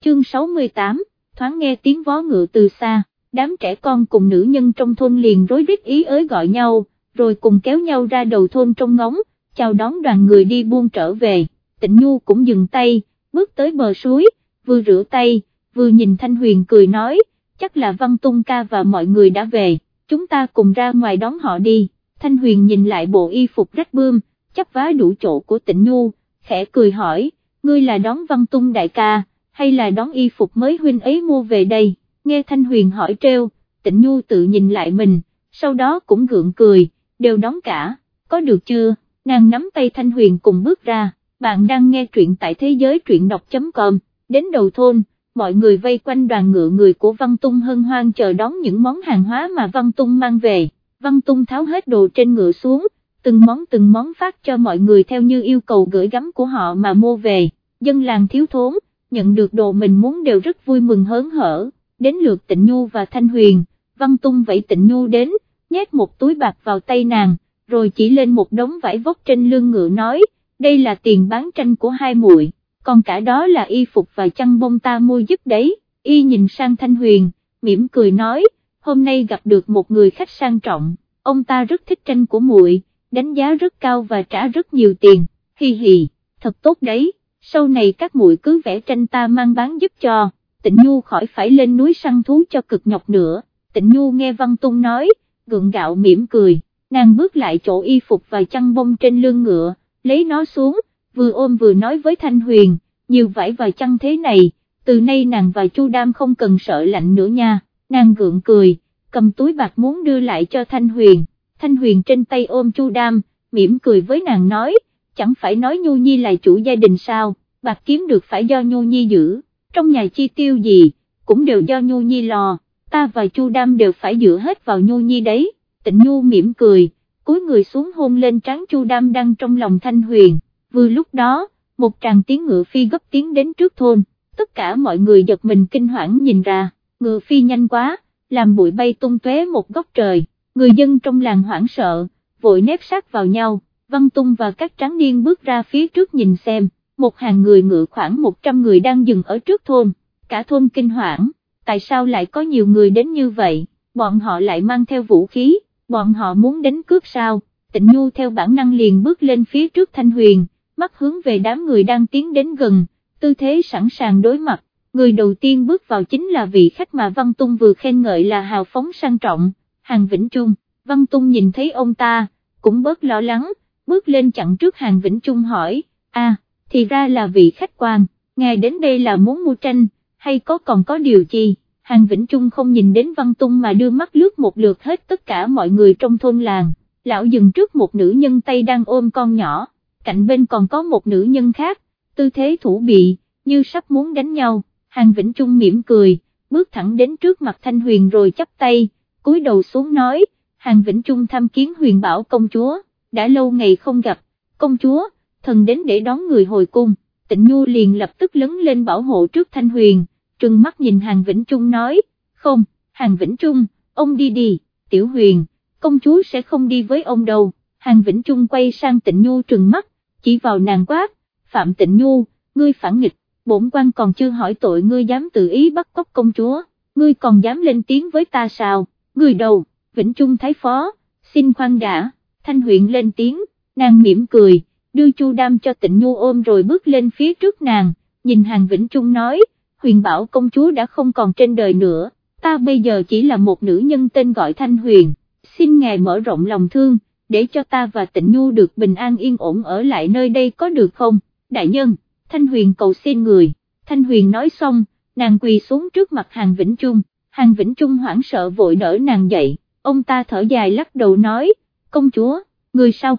chương 68, thoáng nghe tiếng vó ngựa từ xa, đám trẻ con cùng nữ nhân trong thôn liền rối rít ý ới gọi nhau, rồi cùng kéo nhau ra đầu thôn trong ngóng, chào đón đoàn người đi buôn trở về. Tịnh Nhu cũng dừng tay, bước tới bờ suối, vừa rửa tay, vừa nhìn Thanh Huyền cười nói, chắc là Văn Tung ca và mọi người đã về, chúng ta cùng ra ngoài đón họ đi. Thanh Huyền nhìn lại bộ y phục rách bươm, chắp vá đủ chỗ của Tịnh Nhu, khẽ cười hỏi, ngươi là đón Văn Tung đại ca, hay là đón y phục mới huynh ấy mua về đây? Nghe Thanh Huyền hỏi trêu, Tịnh Nhu tự nhìn lại mình, sau đó cũng gượng cười, đều đón cả, có được chưa? Nàng nắm tay Thanh Huyền cùng bước ra. Bạn đang nghe truyện tại thế giới truyện đọc.com, đến đầu thôn, mọi người vây quanh đoàn ngựa người của Văn Tung hân hoan chờ đón những món hàng hóa mà Văn Tung mang về. Văn Tung tháo hết đồ trên ngựa xuống, từng món phát cho mọi người theo như yêu cầu gửi gắm của họ mà mua về. Dân làng thiếu thốn, nhận được đồ mình muốn đều rất vui mừng hớn hở. Đến lượt Tịnh Nhu và Thanh Huyền, Văn Tung vẫy Tịnh Nhu đến, nhét một túi bạc vào tay nàng, rồi chỉ lên một đống vải vóc trên lưng ngựa nói, đây là tiền bán tranh của hai muội, còn cả đó là y phục và chăn bông ta mua giúp đấy. Y nhìn sang Thanh Huyền, mỉm cười nói, hôm nay gặp được một người khách sang trọng, ông ta rất thích tranh của muội, đánh giá rất cao và trả rất nhiều tiền, hi hi, thật tốt đấy, sau này các muội cứ vẽ tranh ta mang bán giúp cho. Tịnh Nhu khỏi phải lên núi săn thú cho cực nhọc nữa. Tịnh Nhu nghe Văn Tung nói, gượng gạo mỉm cười, nàng bước lại chỗ y phục và chăn bông trên lưng ngựa, lấy nó xuống, vừa ôm vừa nói với Thanh Huyền, nhiều vải và chăn thế này, từ nay nàng và Chu Đam không cần sợ lạnh nữa nha. Nàng gượng cười, cầm túi bạc muốn đưa lại cho Thanh Huyền. Thanh Huyền trên tay ôm Chu Đam, mỉm cười với nàng nói, chẳng phải nói Nhu Nhi là chủ gia đình sao, bạc kiếm được phải do Nhu Nhi giữ, trong nhà chi tiêu gì, cũng đều do Nhu Nhi lo, ta và Chu Đam đều phải dựa hết vào Nhu Nhi đấy. Tịnh Nhu mỉm cười, cúi người xuống hôn lên trán Chu Đam đang trong lòng Thanh Huyền. Vừa lúc đó, một tràng tiếng ngựa phi gấp tiến đến trước thôn, tất cả mọi người giật mình kinh hoảng nhìn ra, ngựa phi nhanh quá, làm bụi bay tung tóe một góc trời, người dân trong làng hoảng sợ, vội nép sát vào nhau. Văn Tung và các tráng niên bước ra phía trước nhìn xem, một hàng người ngựa khoảng 100 người đang dừng ở trước thôn, cả thôn kinh hoảng, tại sao lại có nhiều người đến như vậy, bọn họ lại mang theo vũ khí, bọn họ muốn đánh cướp sao? Tịnh Nhu theo bản năng liền bước lên phía trước Thanh Huyền, mắt hướng về đám người đang tiến đến gần, tư thế sẵn sàng đối mặt. Người đầu tiên bước vào chính là vị khách mà Văn Tung vừa khen ngợi là hào phóng sang trọng, Hàn Vĩnh Trung. Văn Tung nhìn thấy ông ta, cũng bớt lo lắng, bước lên chặn trước Hàn Vĩnh Trung hỏi, thì ra là vị khách quan, ngài đến đây là muốn mua tranh, hay còn có điều chi? Hàn Vĩnh Trung không nhìn đến Văn Tung mà đưa mắt lướt một lượt hết tất cả mọi người trong thôn làng, lão dừng trước một nữ nhân tay đang ôm con nhỏ, cạnh bên còn có một nữ nhân khác, tư thế thủ bị, như sắp muốn đánh nhau. Hàn Vĩnh Trung mỉm cười, bước thẳng đến trước mặt Thanh Huyền rồi chắp tay, cúi đầu xuống nói, Hàn Vĩnh Trung tham kiến Huyền Bảo công chúa, đã lâu ngày không gặp, công chúa, thần đến để đón người hồi cung. Tịnh Nhu liền lập tức lấn lên bảo hộ trước Thanh Huyền, trừng mắt nhìn Hàn Vĩnh Trung nói, không, Hàn Vĩnh Trung, ông đi đi, Tiểu Huyền, công chúa sẽ không đi với ông đâu. Hàn Vĩnh Trung quay sang Tịnh Nhu trừng mắt, chỉ vào nàng quát, Phạm Tịnh Nhu, ngươi phản nghịch, bổn quan còn chưa hỏi tội ngươi dám tự ý bắt cóc công chúa, ngươi còn dám lên tiếng với ta sao? Ngươi đầu, Vĩnh Trung thái phó, xin khoan đã. Thanh Huyền lên tiếng, nàng mỉm cười, đưa Chu Đam cho Tịnh Nhu ôm rồi bước lên phía trước nàng, nhìn Hàn Vĩnh Trung nói, Huyền Bảo công chúa đã không còn trên đời nữa, ta bây giờ chỉ là một nữ nhân tên gọi Thanh Huyền, xin ngài mở rộng lòng thương, để cho ta và Tịnh Nhu được bình an yên ổn ở lại nơi đây có được không? Đại nhân, Thanh Huyền cầu xin người. Thanh Huyền nói xong, nàng quỳ xuống trước mặt Hàn Vĩnh Trung. Hàn Vĩnh Trung hoảng sợ vội đỡ nàng dậy, ông ta thở dài lắc đầu nói, công chúa, người sao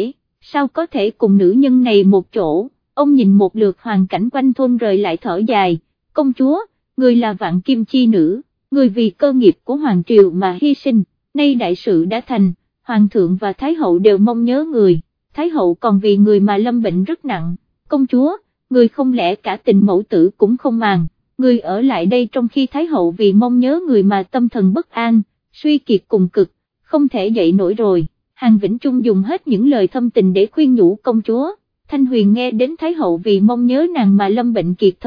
có thể cùng nữ nhân này một chỗ? Ông nhìn một lượt hoàn cảnh quanh thôn rồi lại thở dài, công chúa, người là vạn kim chi nữ, người vì cơ nghiệp của hoàng triều mà hy sinh, nay đại sự đã thành, hoàng thượng và thái hậu đều mong nhớ người, thái hậu còn vì người mà lâm bệnh rất nặng, công chúa, người không lẽ cả tình mẫu tử cũng không màng, người ở lại đây trong khi thái hậu vì mong nhớ người mà tâm thần bất an, suy kiệt cùng cực, không thể dậy nổi rồi. Hàn Vĩnh Trung dùng hết những lời thâm tình để khuyên nhủ công chúa. Thanh Huyền nghe đến thái hậu vì mong nhớ nàng mà lâm bệnh kiệt thân,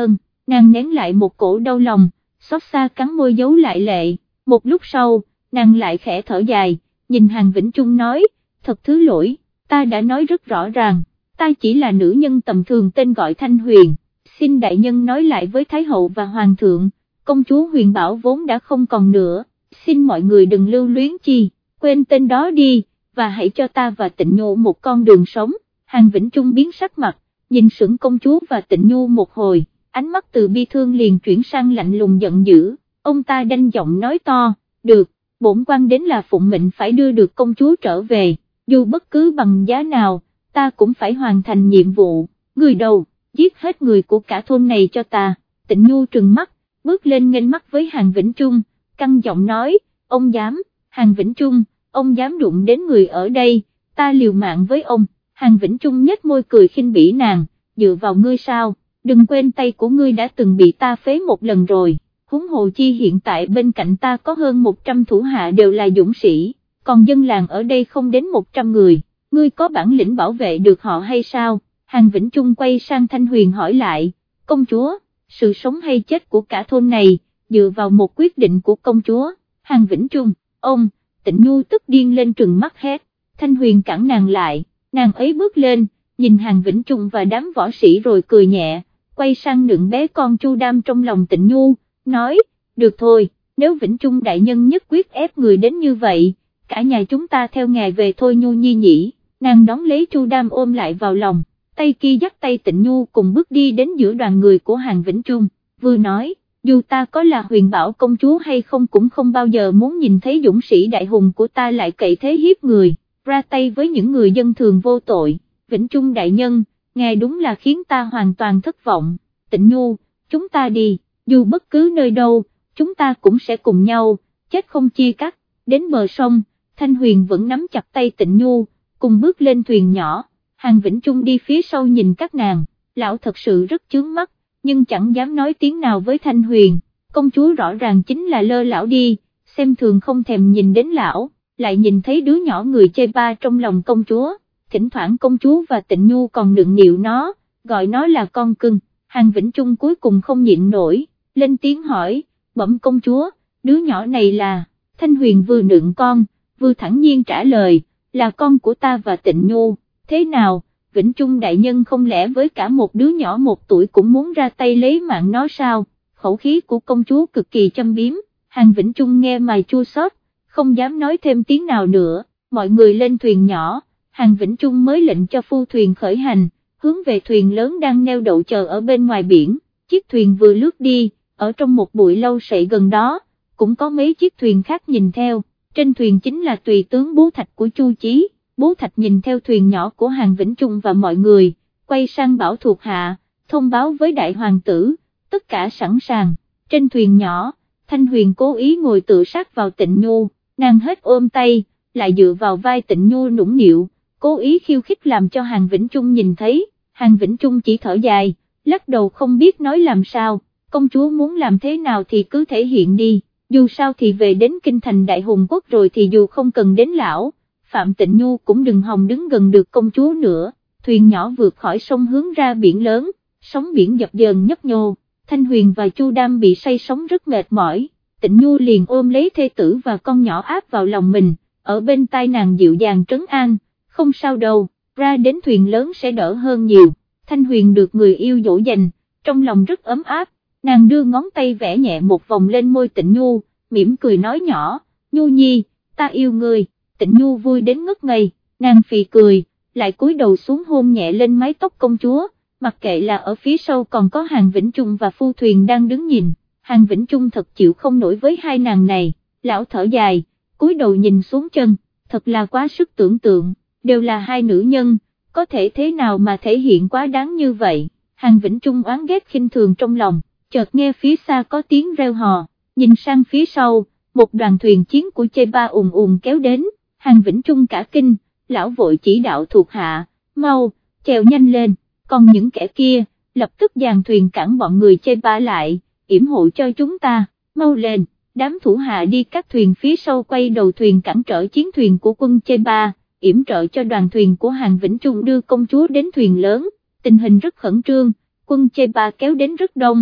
nàng nén lại một cổ đau lòng, xót xa cắn môi giấu lại lệ, một lúc sau, nàng lại khẽ thở dài, nhìn Hàn Vĩnh Trung nói, thật thứ lỗi, ta đã nói rất rõ ràng, ta chỉ là nữ nhân tầm thường tên gọi Thanh Huyền, xin đại nhân nói lại với Thái hậu và Hoàng thượng, công chúa Huyền Bảo vốn đã không còn nữa, xin mọi người đừng lưu luyến chi, quên tên đó đi, và hãy cho ta và Tịnh Nhu một con đường sống. Hàn Vĩnh Trung biến sắc mặt, nhìn sững công chúa và Tịnh Nhu một hồi, ánh mắt từ bi thương liền chuyển sang lạnh lùng giận dữ, ông ta đanh giọng nói to, được, bổn quan đến là phụng mệnh phải đưa được công chúa trở về, dù bất cứ bằng giá nào, ta cũng phải hoàn thành nhiệm vụ, người đầu, giết hết người của cả thôn này cho ta. Tịnh Nhu trừng mắt, bước lên nghênh mắt với Hàn Vĩnh Trung, căng giọng nói, ông dám, Hàn Vĩnh Trung, ông dám đụng đến người ở đây, ta liều mạng với ông. Hàn Vĩnh Trung nhếch môi cười khinh bỉ nàng, dựa vào ngươi sao, đừng quên tay của ngươi đã từng bị ta phế một lần rồi, huống hồ chi hiện tại bên cạnh ta có hơn 100 thủ hạ đều là dũng sĩ, còn dân làng ở đây không đến 100 người, ngươi có bản lĩnh bảo vệ được họ hay sao? Hàn Vĩnh Trung quay sang Thanh Huyền hỏi lại, công chúa, sự sống hay chết của cả thôn này, dựa vào một quyết định của công chúa. Hàn Vĩnh Trung, ông, Tịnh Nhu tức điên lên trừng mắt hét, Thanh Huyền cản nàng lại, nàng ấy bước lên, nhìn Hàn Vĩnh Trung và đám võ sĩ rồi cười nhẹ, quay sang nựng bé con Chu Đam trong lòng Tịnh Nhu, nói, được thôi, nếu Vĩnh Trung đại nhân nhất quyết ép người đến như vậy, cả nhà chúng ta theo ngài về thôi Nhu nhi nhỉ. Nàng đón lấy Chu Đam ôm lại vào lòng, tay kia dắt tay Tịnh Nhu cùng bước đi đến giữa đoàn người của Hàn Vĩnh Trung, vừa nói, dù ta có là Huyền Bảo công chúa hay không cũng không bao giờ muốn nhìn thấy dũng sĩ đại hùng của ta lại cậy thế hiếp người, ra tay với những người dân thường vô tội. Vĩnh Trung đại nhân, ngài đúng là khiến ta hoàn toàn thất vọng. Tịnh Nhu, chúng ta đi, dù bất cứ nơi đâu, chúng ta cũng sẽ cùng nhau, chết không chia cắt. Đến bờ sông, Thanh Huyền vẫn nắm chặt tay Tịnh Nhu, cùng bước lên thuyền nhỏ. Hàn Vĩnh Trung đi phía sau nhìn các nàng, lão thật sự rất chướng mắt, nhưng chẳng dám nói tiếng nào với Thanh Huyền, công chúa rõ ràng chính là lơ lão đi, xem thường không thèm nhìn đến lão, lại nhìn thấy đứa nhỏ người chê ba trong lòng công chúa, thỉnh thoảng công chúa và Tịnh Nhu còn nựng nịu nó, gọi nó là con cưng. Hàn Vĩnh Trung cuối cùng không nhịn nổi, lên tiếng hỏi, bẩm công chúa, đứa nhỏ này là, Thanh Huyền vừa nựng con, vừa thẳng nhiên trả lời, là con của ta và Tịnh Nhu. Thế nào, Vĩnh Trung đại nhân không lẽ với cả một đứa nhỏ 1 tuổi cũng muốn ra tay lấy mạng nó sao? Khẩu khí của công chúa cực kỳ châm biếm, Hàn Vĩnh Trung nghe mà chua xót, không dám nói thêm tiếng nào nữa. Mọi người lên thuyền nhỏ, Hàn Vĩnh Trung mới lệnh cho phu thuyền khởi hành, hướng về thuyền lớn đang neo đậu chờ ở bên ngoài biển. Chiếc thuyền vừa lướt đi, ở trong một bụi lâu sậy gần đó, cũng có mấy chiếc thuyền khác nhìn theo, trên thuyền chính là tùy tướng Bố Thạch của Chu Chí. Bố Thạch nhìn theo thuyền nhỏ của Hàn Vĩnh Trung và mọi người, quay sang bảo thuộc hạ, thông báo với đại hoàng tử, tất cả sẵn sàng. Trên thuyền nhỏ, Thanh Huyền cố ý ngồi tựa sát vào Tịnh Nhu, nàng hết ôm tay, lại dựa vào vai Tịnh Nhu nũng nịu, cố ý khiêu khích làm cho Hàn Vĩnh Trung nhìn thấy. Hàn Vĩnh Trung chỉ thở dài, lắc đầu không biết nói làm sao, công chúa muốn làm thế nào thì cứ thể hiện đi, dù sao thì về đến kinh thành Đại Hùng Quốc rồi thì dù không cần đến lão, Phạm Tịnh Nhu cũng đừng hòng đứng gần được công chúa nữa. Thuyền nhỏ vượt khỏi sông hướng ra biển lớn, sóng biển dập dờn nhấp nhô, Thanh Huyền và Chu Đam bị say sóng rất mệt mỏi, Tịnh Nhu liền ôm lấy thê tử và con nhỏ áp vào lòng mình, ở bên tai nàng dịu dàng trấn an, không sao đâu, ra đến thuyền lớn sẽ đỡ hơn nhiều. Thanh Huyền được người yêu dỗ dành, trong lòng rất ấm áp, nàng đưa ngón tay vẽ nhẹ một vòng lên môi Tịnh Nhu, mỉm cười nói nhỏ, Nhu nhi, ta yêu ngươi. Tịnh Nhu vui đến ngất ngây, nàng phì cười, lại cúi đầu xuống hôn nhẹ lên mái tóc công chúa, mặc kệ là ở phía sau còn có Hàn Vĩnh Trung và phu thuyền đang đứng nhìn. Hàn Vĩnh Trung thật chịu không nổi với hai nàng này, lão thở dài, cúi đầu nhìn xuống chân, thật là quá sức tưởng tượng, đều là hai nữ nhân, có thể thế nào mà thể hiện quá đáng như vậy. Hàn Vĩnh Trung oán ghét khinh thường trong lòng, chợt nghe phía xa có tiếng reo hò, nhìn sang phía sau, một đoàn thuyền chiến của Chê Ba ùn ùn kéo đến. Hàn Vĩnh Trung cả kinh, lão vội chỉ đạo thuộc hạ, mau, chèo nhanh lên, còn những kẻ kia, lập tức dàn thuyền cản bọn người Chê Ba lại, yểm hộ cho chúng ta, mau lên. Đám thủ hạ đi các thuyền phía sau quay đầu thuyền cản trở chiến thuyền của quân Chê Ba, yểm trợ cho đoàn thuyền của Hàn Vĩnh Trung đưa công chúa đến thuyền lớn. Tình hình rất khẩn trương, quân Chê Ba kéo đến rất đông,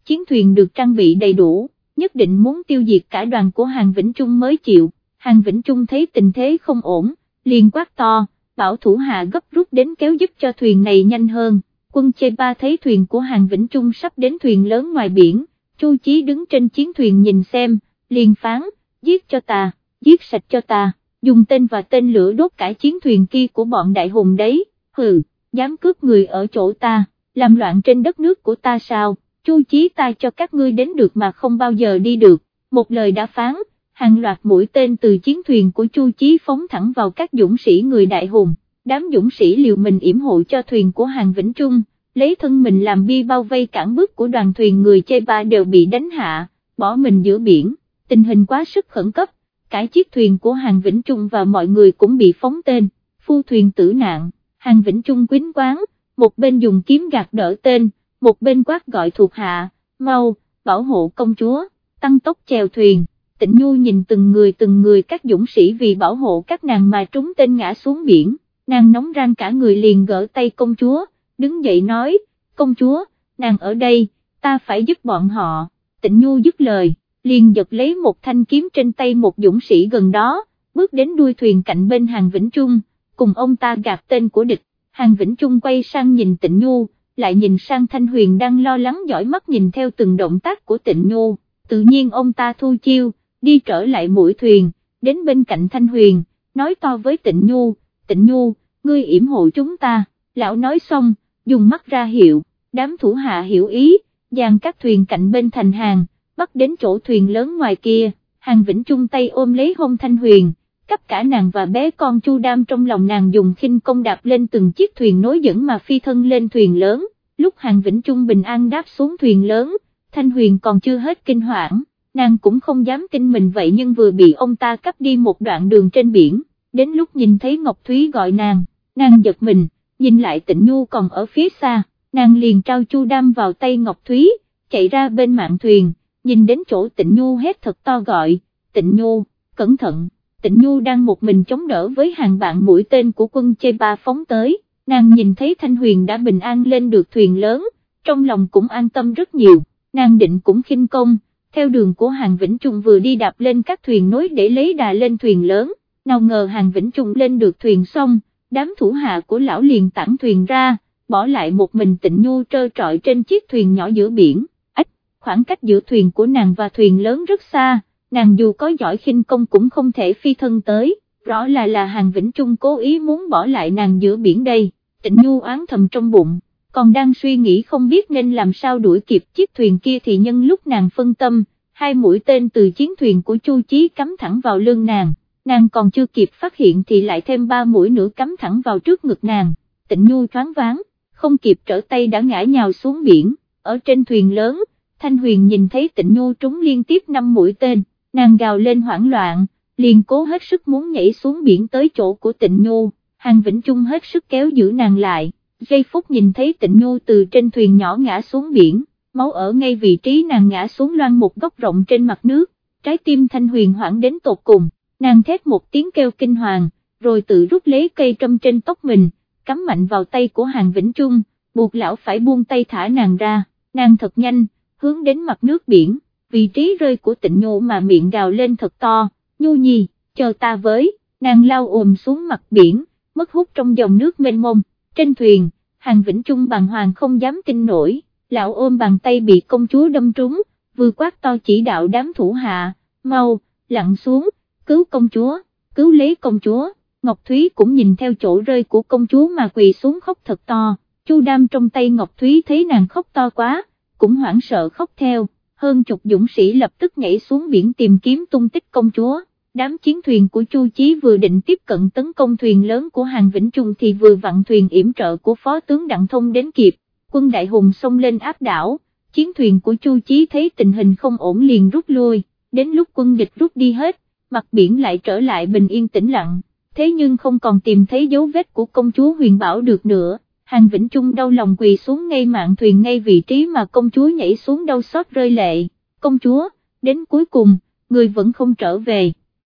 chiến thuyền được trang bị đầy đủ, nhất định muốn tiêu diệt cả đoàn của Hàn Vĩnh Trung mới chịu. Hàn Vĩnh Trung thấy tình thế không ổn, liền quát to, bảo thủ hạ gấp rút đến kéo giúp cho thuyền này nhanh hơn. Quân Chê-ba thấy thuyền của Hàn Vĩnh Trung sắp đến thuyền lớn ngoài biển, Chu Chí đứng trên chiến thuyền nhìn xem, liền phán, giết cho ta, giết sạch cho ta, dùng tên và tên lửa đốt cả chiến thuyền kia của bọn đại hùng đấy, hừ, dám cướp người ở chỗ ta, làm loạn trên đất nước của ta sao, Chu Chí ta cho các ngươi đến được mà không bao giờ đi được, một lời đã phán, hàng loạt mũi tên từ chiến thuyền của Chu Chí phóng thẳng vào các dũng sĩ người đại hùng, đám dũng sĩ liều mình yểm hộ cho thuyền của Hàn Vĩnh Trung, lấy thân mình làm bi bao vây cản bước của đoàn thuyền người Chê-ba đều bị đánh hạ, bỏ mình giữa biển, tình hình quá sức khẩn cấp, cả chiếc thuyền của Hàn Vĩnh Trung và mọi người cũng bị phóng tên, phu thuyền tử nạn, Hàn Vĩnh Trung quýnh quáng, một bên dùng kiếm gạt đỡ tên, một bên quát gọi thuộc hạ, mau, bảo hộ công chúa, tăng tốc chèo thuyền. Tịnh Nhu nhìn từng người các dũng sĩ vì bảo hộ các nàng mà trúng tên ngã xuống biển, nàng nóng ran cả người liền gỡ tay công chúa, đứng dậy nói, công chúa, nàng ở đây, ta phải giúp bọn họ. Tịnh Nhu dứt lời, liền giật lấy một thanh kiếm trên tay một dũng sĩ gần đó, bước đến đuôi thuyền cạnh bên Hàn Vĩnh Trung, cùng ông ta gạt tên của địch. Hàn Vĩnh Trung quay sang nhìn Tịnh Nhu, lại nhìn sang Thanh Huyền đang lo lắng dõi mắt nhìn theo từng động tác của Tịnh Nhu, tự nhiên ông ta thu chiêu, đi trở lại mũi thuyền, đến bên cạnh Thanh Huyền, nói to với Tịnh Nhu, ngươi yểm hộ chúng ta, lão nói xong, dùng mắt ra hiệu, đám thủ hạ hiểu ý, dàn các thuyền cạnh bên thành hàng, bắt đến chỗ thuyền lớn ngoài kia, Hàn Vĩnh Trung tay ôm lấy hông Thanh Huyền, cắp cả nàng và bé con Chu Đam trong lòng nàng dùng khinh công đạp lên từng chiếc thuyền nối dẫn mà phi thân lên thuyền lớn, lúc Hàn Vĩnh Trung bình an đáp xuống thuyền lớn, Thanh Huyền còn chưa hết kinh hoảng. Nàng cũng không dám tin mình vậy nhưng vừa bị ông ta cắt đi một đoạn đường trên biển, đến lúc nhìn thấy Ngọc Thúy gọi nàng giật mình, nhìn lại Tịnh Nhu còn ở phía xa, nàng liền trao Chu Đam vào tay Ngọc Thúy, chạy ra bên mạn thuyền, nhìn đến chỗ Tịnh Nhu hét thật to gọi, Tịnh Nhu, cẩn thận, Tịnh Nhu đang một mình chống đỡ với hàng bạn mũi tên của quân Chê-ba phóng tới, nàng nhìn thấy Thanh Huyền đã bình an lên được thuyền lớn, trong lòng cũng an tâm rất nhiều, nàng định cũng khinh công. Theo đường của Hàn Vĩnh Trung vừa đi đạp lên các thuyền nối để lấy đà lên thuyền lớn, nào ngờ Hàn Vĩnh Trung lên được thuyền xong, đám thủ hạ của lão liền tản thuyền ra, bỏ lại một mình Tịnh Nhu trơ trọi trên chiếc thuyền nhỏ giữa biển, khoảng cách giữa thuyền của nàng và thuyền lớn rất xa, nàng dù có giỏi khinh công cũng không thể phi thân tới, rõ là Hàn Vĩnh Trung cố ý muốn bỏ lại nàng giữa biển đây, Tịnh Nhu oán thầm trong bụng. Còn đang suy nghĩ không biết nên làm sao đuổi kịp chiếc thuyền kia thì nhân lúc nàng phân tâm, hai mũi tên từ chiến thuyền của Chu Chí cắm thẳng vào lưng nàng còn chưa kịp phát hiện thì lại thêm 3 mũi nữa cắm thẳng vào trước ngực nàng, Tịnh Nhu thoáng váng, không kịp trở tay đã ngã nhào xuống biển, ở trên thuyền lớn, Thanh Huyền nhìn thấy Tịnh Nhu trúng liên tiếp 5 mũi tên, nàng gào lên hoảng loạn, liền cố hết sức muốn nhảy xuống biển tới chỗ của Tịnh Nhu, Hàn Vĩnh Trung hết sức kéo giữ nàng lại. Giây phút nhìn thấy Tịnh Nhu từ trên thuyền nhỏ ngã xuống biển, máu ở ngay vị trí nàng ngã xuống loang một góc rộng trên mặt nước, trái tim Thanh Huyền hoảng đến tột cùng, nàng thét một tiếng kêu kinh hoàng, rồi tự rút lấy cây trâm trên tóc mình, cắm mạnh vào tay của Hàn Vĩnh Trung, buộc lão phải buông tay thả nàng ra, nàng thật nhanh, hướng đến mặt nước biển, vị trí rơi của Tịnh Nhu mà miệng gào lên thật to, Nhu nhi, chờ ta với, nàng lao ồm xuống mặt biển, mất hút trong dòng nước mênh mông. Trên thuyền, Hàn Vĩnh Trung bàng hoàng không dám tin nổi, lão ôm bàn tay bị công chúa đâm trúng, vừa quát to chỉ đạo đám thủ hạ, mau, lặn xuống, cứu công chúa, cứu lấy công chúa, Ngọc Thúy cũng nhìn theo chỗ rơi của công chúa mà quỳ xuống khóc thật to, Chu Đam trong tay Ngọc Thúy thấy nàng khóc to quá, cũng hoảng sợ khóc theo, hơn chục dũng sĩ lập tức nhảy xuống biển tìm kiếm tung tích công chúa. Đám chiến thuyền của Chu Chí vừa định tiếp cận tấn công thuyền lớn của Hàn Vĩnh Trung thì vừa vặn thuyền yểm trợ của Phó tướng Đặng Thông đến kịp, quân đại hùng xông lên áp đảo, chiến thuyền của Chu Chí thấy tình hình không ổn liền rút lui, đến lúc quân địch rút đi hết, mặt biển lại trở lại bình yên tĩnh lặng, thế nhưng không còn tìm thấy dấu vết của công chúa Huyền Bảo được nữa, Hàn Vĩnh Trung đau lòng quỳ xuống ngay mạn thuyền ngay vị trí mà công chúa nhảy xuống đau xót rơi lệ, công chúa, đến cuối cùng, người vẫn không trở về.